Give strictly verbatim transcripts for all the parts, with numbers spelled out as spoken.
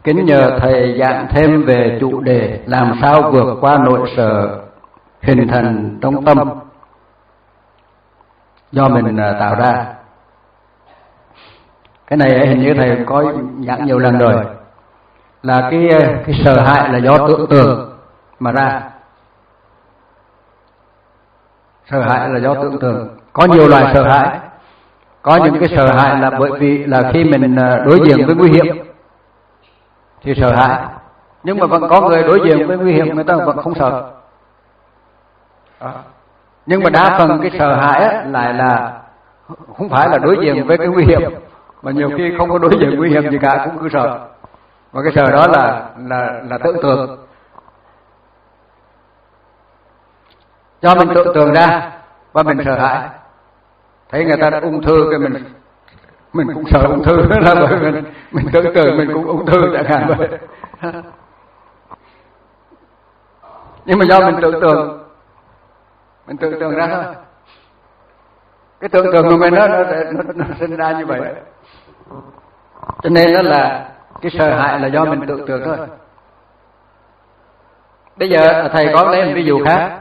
Kính nhờ Thầy giảng thêm về chủ đề làm sao vượt qua nỗi sợ hình thành trong tâm do mình tạo ra. Cái này hình như Thầy có giảng nhiều lần rồi, là cái cái sợ hãi là do tưởng tượng mà ra. Sợ hãi là do tưởng tượng. Có nhiều loại sợ hãi. Có những cái sợ hãi là bởi vì là khi mình đối diện với nguy hiểm thì sợ hãi, nhưng mà vẫn có người đối diện với nguy hiểm người ta vẫn không sợ. Đó. Nhưng mà đa phần cái sợ hãi ấy, lại là không phải là đối diện với cái nguy hiểm, mà nhiều khi không có đối diện nguy hiểm gì cả cũng cứ sợ. Và cái sợ đó là là là tưởng tượng. Do mình tưởng tượng ra và mình sợ hãi. Thấy người ta ung thư cái mình mình cũng sợ ung thư, là bởi mình mình tưởng tượng mình cũng ung thư chẳng hạn vậy. Nhưng mà do mình tưởng tượng, mình tưởng tượng ra thôi. Cái tưởng tượng của mình nó nó nó, nó sinh ra như vậy. Cho nên đó là cái sợ hãi là do mình tưởng tượng thôi. Bây giờ Thầy có lấy một ví dụ khác.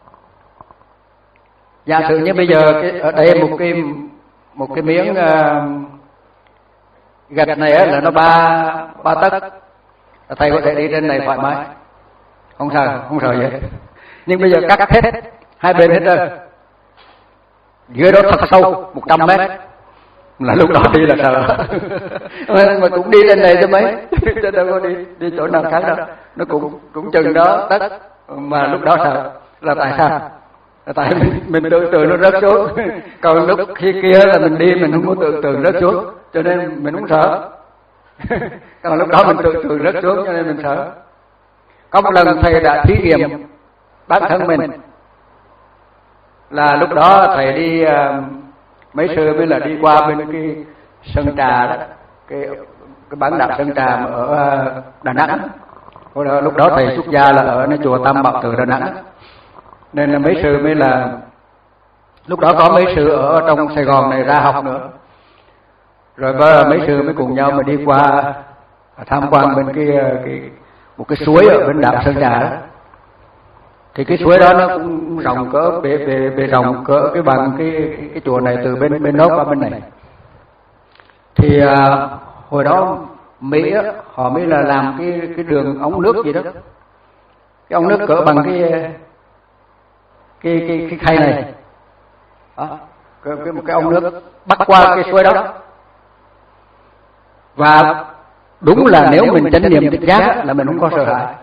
Giả sử như bây giờ cái, ở đây một cái một cái miếng uh, gạch này á, là nó ba ba tấc, Thầy có thể đi trên này thoải mái, không sợ, không sợ gì. Nhưng bây giờ cắt hết hai bên hết rồi, dưới đó thật sâu một trăm mét, là lúc đó đi là sợ. Mà cũng đi trên này chứ mấy, chứ đâu có đi đi chỗ nào khác đâu, nó cũng cũng chừng đó tấc, mà lúc đó sợ là tại sao? Tại mình, mình tưởng tượng nó rớt xuống. Còn lúc khi kia là mình đi mình không có tưởng tượng rớt xuống, cho nên mình không sợ. Còn lúc đó mình tưởng tượng rớt xuống cho nên mình sợ. Có một lần Thầy đã thí nghiệm bản thân mình, là lúc đó Thầy đi uh, mấy sư mới là đi qua bên cái Sơn Trà đó, cái cái bán đảo Sơn Trà mà ở uh, Đà Nẵng. Lúc đó Thầy xuất gia là ở nơi chùa Tam Bảo Tử Đà Nẵng. Nên là mấy sư mới là lúc đó có mấy sư ở trong Sài Gòn này ra học nữa, rồi mấy sư mới cùng nhau mà đi qua tham quan bên cái, cái một cái suối ở bên đảo Sơn Trà đó. Thì cái suối đó nó cũng rộng cỡ bề bề bề rộng cỡ cái bằng cái cái, cái chùa này từ bên bên đó qua bên này. Thì à, hồi đó Mỹ á, họ mới là làm cái cái đường ống nước gì đó, cái ống nước cỡ bằng cái cái cái cái khay này, đó, cái, cái một cái ống nước bắt qua cái suối đó. Và đúng là nếu mình chánh niệm tỉnh giác là mình không có sợ hãi,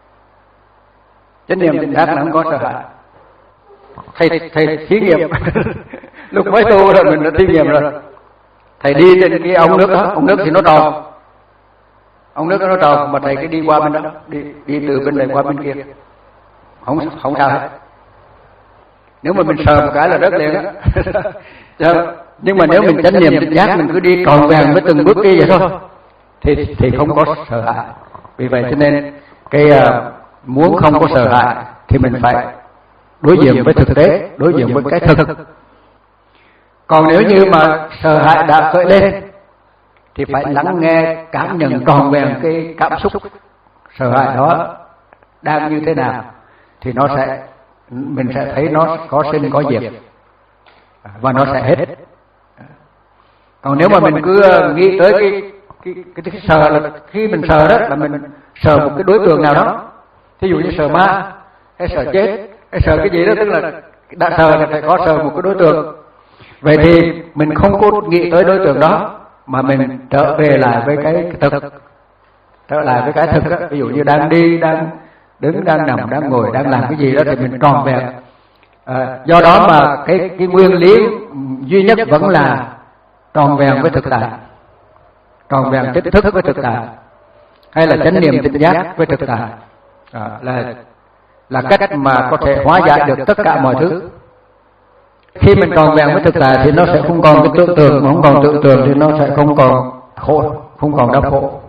chánh niệm tỉnh giác là không có sợ hãi. Thầy thầy thí nghiệm lúc mới tu rồi mình đã thí nghiệm rồi. Thầy đi trên cái ống nước đó, ống nước thì nó tròn, ống nước nó tròn, mà thầy cứ đi qua bên đó, đi đi từ bên này qua bên kia, không không sao hết. Nếu mà mình sờ một cái là rớt liền á. Nhưng mà nếu mình chánh niệm tỉnh giác, mình cứ đi tròn vẹn với từng bước đi vậy thôi, thì thì không có sợ hãi. Vì vậy cho nên cái uh, muốn không có sợ hãi thì mình phải đối diện với thực tế, đối diện với cái thực. Còn nếu như mà sợ hãi đã khởi lên thì phải lắng nghe, cảm nhận tròn vẹn cái cảm xúc sợ hãi đó đang như thế nào, thì nó sẽ mình sẽ thấy nó có sinh có diệt và nó sẽ hết. Còn nếu mà mình cứ nghĩ tới cái cái cái, cái sợ là khi mình sợ đó là mình sợ một cái đối tượng nào đó, thí dụ như sợ ma hay sợ chết hay sợ cái gì đó, tức là đã sợ là phải có sợ một cái đối tượng. Vậy thì mình không có nghĩ tới đối tượng đó, mà mình trở về lại với cái thực, trở lại với cái thực đó. Ví dụ như đang đi, đang đứng, đang nằm, đang ngồi, đang làm cái gì đó thì mình tròn vẹn. À, do đó mà cái cái nguyên lý duy nhất vẫn là tròn vẹn với thực tại, tròn vẹn chính thức với thực tại, hay là chánh niệm tỉnh giác với thực tại, à, là là cách mà có thể hóa giải được tất cả mọi thứ. Khi mình tròn vẹn với thực tại thì nó sẽ không còn cái tưởng tượng, mà không còn tưởng tượng thì nó sẽ không còn khổ, không còn đau khổ.